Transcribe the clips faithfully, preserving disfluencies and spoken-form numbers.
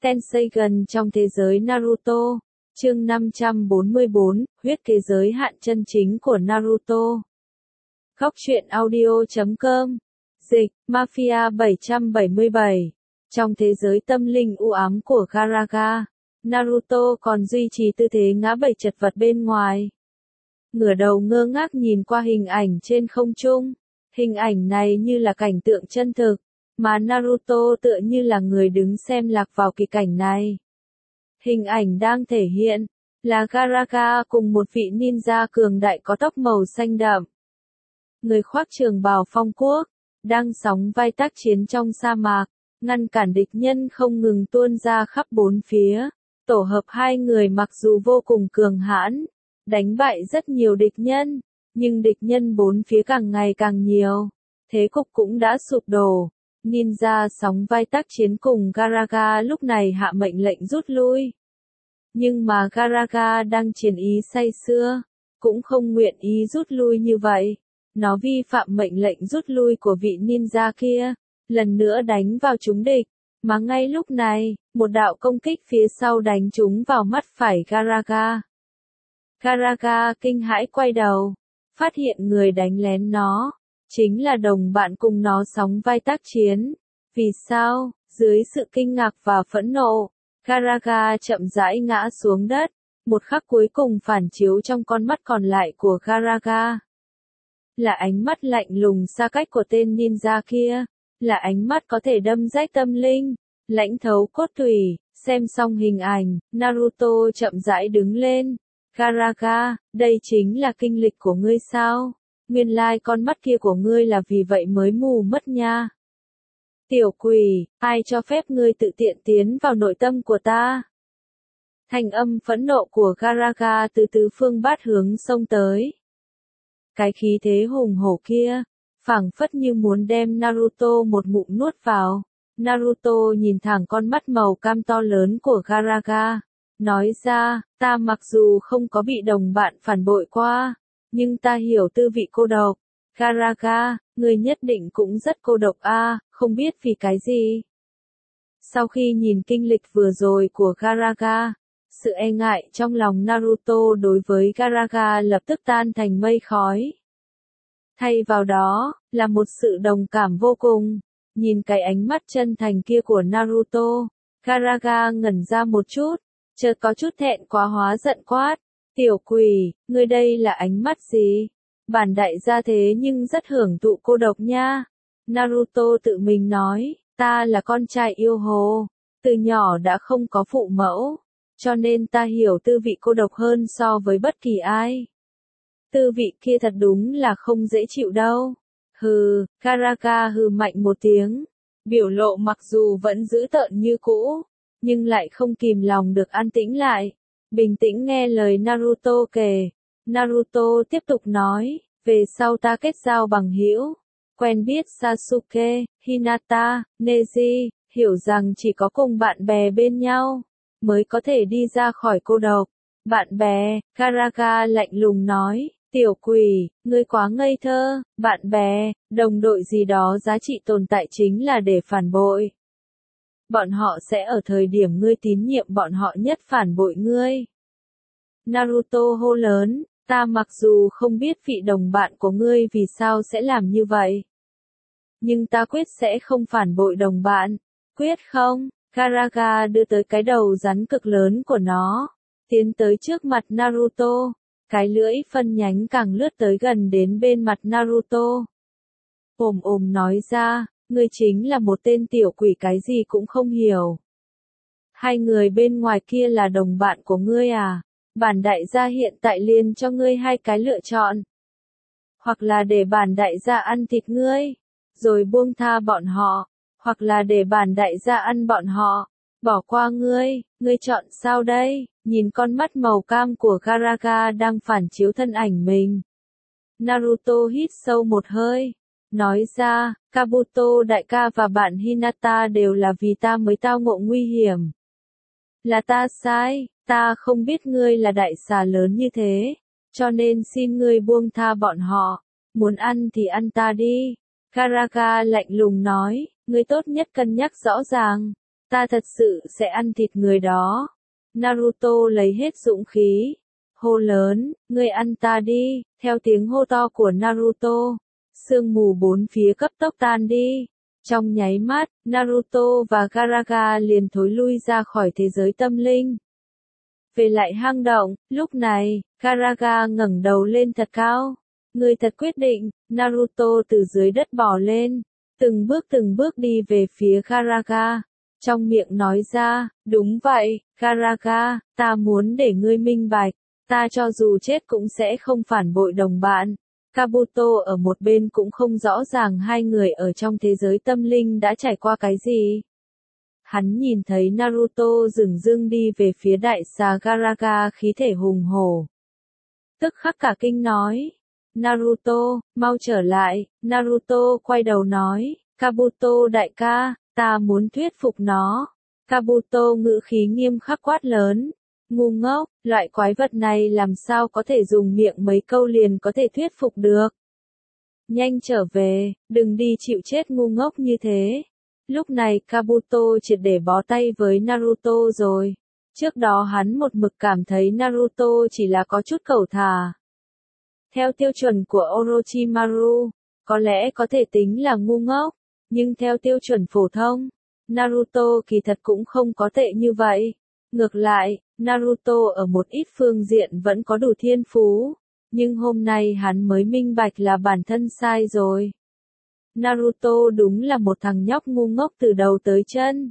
Tenseigan trong thế giới Naruto. Chương năm trăm bốn mươi bốn, huyết kế giới hạn chân chính của Naruto. Góc truyện audio chấm com. Dịch, Mafia bảy trăm bảy mươi bảy. Trong thế giới tâm linh u ám của Garaga, Naruto còn duy trì tư thế ngã bảy chật vật bên ngoài. Ngửa đầu ngơ ngác nhìn qua hình ảnh trên không trung. Hình ảnh này như là cảnh tượng chân thực, mà Naruto tựa như là người đứng xem lạc vào kỳ cảnh này. Hình ảnh đang thể hiện là Garaga cùng một vị ninja cường đại có tóc màu xanh đậm. Người khoác trường bào phong quốc, đang sóng vai tác chiến trong sa mạc, ngăn cản địch nhân không ngừng tuôn ra khắp bốn phía. Tổ hợp hai người mặc dù vô cùng cường hãn, đánh bại rất nhiều địch nhân, nhưng địch nhân bốn phía càng ngày càng nhiều. Thế cục cũng đã sụp đổ. Ninja sóng vai tác chiến cùng Garaga lúc này hạ mệnh lệnh rút lui. Nhưng mà Garaga đang chiến ý say sưa, cũng không nguyện ý rút lui như vậy. Nó vi phạm mệnh lệnh rút lui của vị ninja kia, lần nữa đánh vào trúng địch. Mà ngay lúc này, một đạo công kích phía sau đánh trúng vào mắt phải Garaga. Garaga kinh hãi quay đầu, phát hiện người đánh lén nó chính là đồng bạn cùng nó sóng vai tác chiến. Vì sao? Dưới sự kinh ngạc và phẫn nộ, Garaga chậm rãi ngã xuống đất. Một khắc cuối cùng phản chiếu trong con mắt còn lại của Garaga là ánh mắt lạnh lùng xa cách của tên ninja kia, là ánh mắt có thể đâm rách tâm linh, lãnh thấu cốt tủy. Xem xong hình ảnh, Naruto chậm rãi đứng lên. Garaga, đây chính là kinh lịch của ngươi sao? Nguyên lai con mắt kia của ngươi là vì vậy mới mù mất nha. Tiểu quỷ, ai cho phép ngươi tự tiện tiến vào nội tâm của ta? Thanh âm phẫn nộ của Garaga từ tứ phương bát hướng xông tới. Cái khí thế hùng hổ kia, phảng phất như muốn đem Naruto một ngụm nuốt vào. Naruto nhìn thẳng con mắt màu cam to lớn của Garaga, nói ra, ta mặc dù không có bị đồng bạn phản bội qua, nhưng ta hiểu tư vị cô độc. Garaga, ngươi nhất định cũng rất cô độc a, à, không biết vì cái gì. Sau khi nhìn kinh lịch vừa rồi của Garaga, sự e ngại trong lòng Naruto đối với Garaga lập tức tan thành mây khói. Thay vào đó, là một sự đồng cảm vô cùng. Nhìn cái ánh mắt chân thành kia của Naruto, Garaga ngẩn ra một chút, chợt có chút thẹn quá hóa giận quát. Tiểu quỷ, ngươi đây là ánh mắt gì? Bản đại gia thế nhưng rất hưởng thụ cô độc nha. Naruto tự mình nói, ta là con trai yêu hồ, từ nhỏ đã không có phụ mẫu, cho nên ta hiểu tư vị cô độc hơn so với bất kỳ ai. Tư vị kia thật đúng là không dễ chịu đâu. Hừ, Garaga hừ mạnh một tiếng, biểu lộ mặc dù vẫn dữ tợn như cũ, nhưng lại không kìm lòng được an tĩnh lại. Bình tĩnh nghe lời Naruto kể. Naruto tiếp tục nói, về sau ta kết giao bằng hữu, quen biết Sasuke, Hinata, Neji, hiểu rằng chỉ có cùng bạn bè bên nhau mới có thể đi ra khỏi cô độc. Bạn bè, Garaga lạnh lùng nói, tiểu quỷ, ngươi quá ngây thơ, bạn bè, đồng đội gì đó giá trị tồn tại chính là để phản bội. Bọn họ sẽ ở thời điểm ngươi tín nhiệm bọn họ nhất phản bội ngươi. Naruto hô lớn, ta mặc dù không biết vị đồng bạn của ngươi vì sao sẽ làm như vậy, nhưng ta quyết sẽ không phản bội đồng bạn. Quyết không? Garaga đưa tới cái đầu rắn cực lớn của nó, tiến tới trước mặt Naruto. Cái lưỡi phân nhánh càng lướt tới gần đến bên mặt Naruto. Ồm ồm nói ra, ngươi chính là một tên tiểu quỷ cái gì cũng không hiểu. Hai người bên ngoài kia là đồng bạn của ngươi à? Bản đại gia hiện tại liền cho ngươi hai cái lựa chọn. Hoặc là để bản đại gia ăn thịt ngươi, rồi buông tha bọn họ, hoặc là để bản đại gia ăn bọn họ, bỏ qua ngươi, ngươi chọn sao đây? Nhìn con mắt màu cam của Garaga đang phản chiếu thân ảnh mình. Naruto hít sâu một hơi, nói ra, Kabuto đại ca và bạn Hinata đều là vì ta mới tao ngộ nguy hiểm. Là ta sai, ta không biết ngươi là đại xà lớn như thế, cho nên xin ngươi buông tha bọn họ, muốn ăn thì ăn ta đi. Garaga lạnh lùng nói, ngươi tốt nhất cân nhắc rõ ràng, ta thật sự sẽ ăn thịt người đó. Naruto lấy hết dũng khí, hô lớn, ngươi ăn ta đi, theo tiếng hô to của Naruto. Sương mù bốn phía cấp tốc tan đi. Trong nháy mắt, Naruto và Gaaraga liền thối lui ra khỏi thế giới tâm linh. Về lại hang động, lúc này, Gaaraga ngẩng đầu lên thật cao. Ngươi thật quyết định, Naruto từ dưới đất bò lên, từng bước từng bước đi về phía Gaaraga. Trong miệng nói ra, đúng vậy, Gaaraga, ta muốn để ngươi minh bạch, ta cho dù chết cũng sẽ không phản bội đồng bạn. Kabuto ở một bên cũng không rõ ràng hai người ở trong thế giới tâm linh đã trải qua cái gì. Hắn nhìn thấy Naruto dửng dưng đi về phía đại xà Gaaraga khí thể hùng hổ. Tức khắc cả kinh nói, Naruto, mau trở lại. Naruto quay đầu nói, Kabuto đại ca, ta muốn thuyết phục nó. Kabuto ngữ khí nghiêm khắc quát lớn, ngu ngốc, loại quái vật này làm sao có thể dùng miệng mấy câu liền có thể thuyết phục được. Nhanh trở về, đừng đi chịu chết ngu ngốc như thế. Lúc này Kabuto triệt để bó tay với Naruto rồi. Trước đó hắn một mực cảm thấy Naruto chỉ là có chút cẩu thả. Theo tiêu chuẩn của Orochimaru, có lẽ có thể tính là ngu ngốc, nhưng theo tiêu chuẩn phổ thông, Naruto kỳ thật cũng không có tệ như vậy. Ngược lại, Naruto ở một ít phương diện vẫn có đủ thiên phú, nhưng hôm nay hắn mới minh bạch là bản thân sai rồi. Naruto đúng là một thằng nhóc ngu ngốc từ đầu tới chân.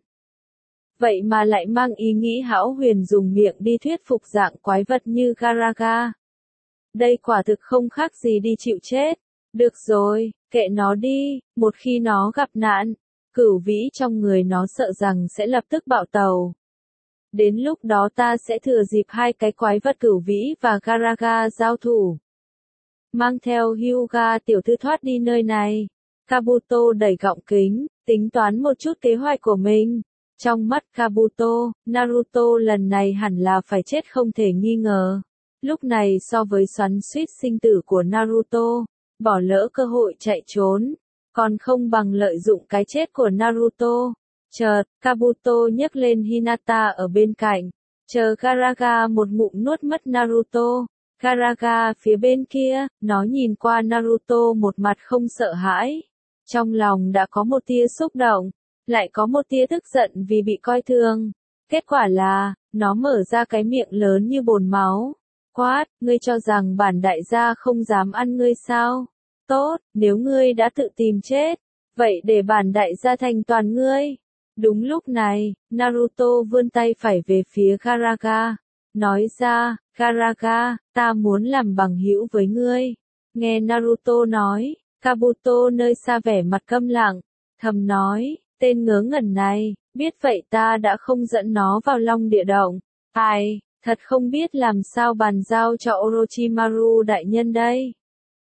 Vậy mà lại mang ý nghĩ hão huyền dùng miệng đi thuyết phục dạng quái vật như Gaaraga. Đây quả thực không khác gì đi chịu chết. Được rồi, kệ nó đi, một khi nó gặp nạn, cửu vĩ trong người nó sợ rằng sẽ lập tức bạo tàu. Đến lúc đó ta sẽ thừa dịp hai cái quái vật cửu vĩ và Gaaraga giao thủ. Mang theo Hyuga tiểu thư thoát đi nơi này. Kabuto đẩy gọng kính, tính toán một chút kế hoạch của mình. Trong mắt Kabuto, Naruto lần này hẳn là phải chết không thể nghi ngờ. Lúc này so với xoắn suýt sinh tử của Naruto, bỏ lỡ cơ hội chạy trốn, còn không bằng lợi dụng cái chết của Naruto. Chợt, Kabuto nhấc lên Hinata ở bên cạnh, chờ Gaaraga một ngụm nuốt mất Naruto. Gaaraga phía bên kia, nó nhìn qua Naruto một mặt không sợ hãi. Trong lòng đã có một tia xúc động, lại có một tia tức giận vì bị coi thường. Kết quả là, nó mở ra cái miệng lớn như bồn máu. Quát, ngươi cho rằng bản đại gia không dám ăn ngươi sao? Tốt, nếu ngươi đã tự tìm chết, vậy để bản đại gia thành toàn ngươi. Đúng lúc này, Naruto vươn tay phải về phía Gaaraga, nói ra, Gaaraga, ta muốn làm bằng hữu với ngươi. Nghe Naruto nói, Kabuto nơi xa vẻ mặt câm lặng, thầm nói, tên ngớ ngẩn này, biết vậy ta đã không dẫn nó vào Long Địa Động. Ai, thật không biết làm sao bàn giao cho Orochimaru đại nhân đây.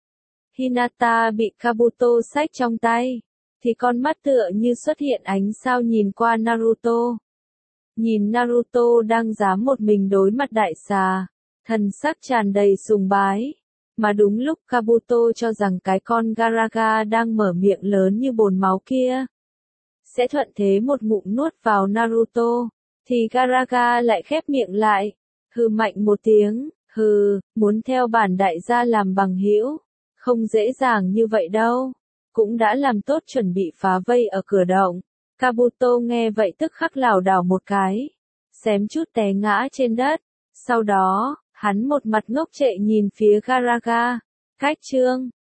Hinata bị Kabuto xách trong tay, thì con mắt tựa như xuất hiện ánh sao nhìn qua Naruto. Nhìn Naruto đang dám một mình đối mặt đại xà, thần sắc tràn đầy sùng bái. Mà đúng lúc Kabuto cho rằng cái con Gaaraga đang mở miệng lớn như bồn máu kia sẽ thuận thế một ngụm nuốt vào Naruto, thì Gaaraga lại khép miệng lại, hừ mạnh một tiếng, hừ, muốn theo bản đại gia làm bằng hữu, không dễ dàng như vậy đâu. Cũng đã làm tốt chuẩn bị phá vây ở cửa động. Kabuto nghe vậy tức khắc lảo đảo một cái, xém chút té ngã trên đất. Sau đó, hắn một mặt ngốc trệ nhìn phía Gaaraga. Cách chương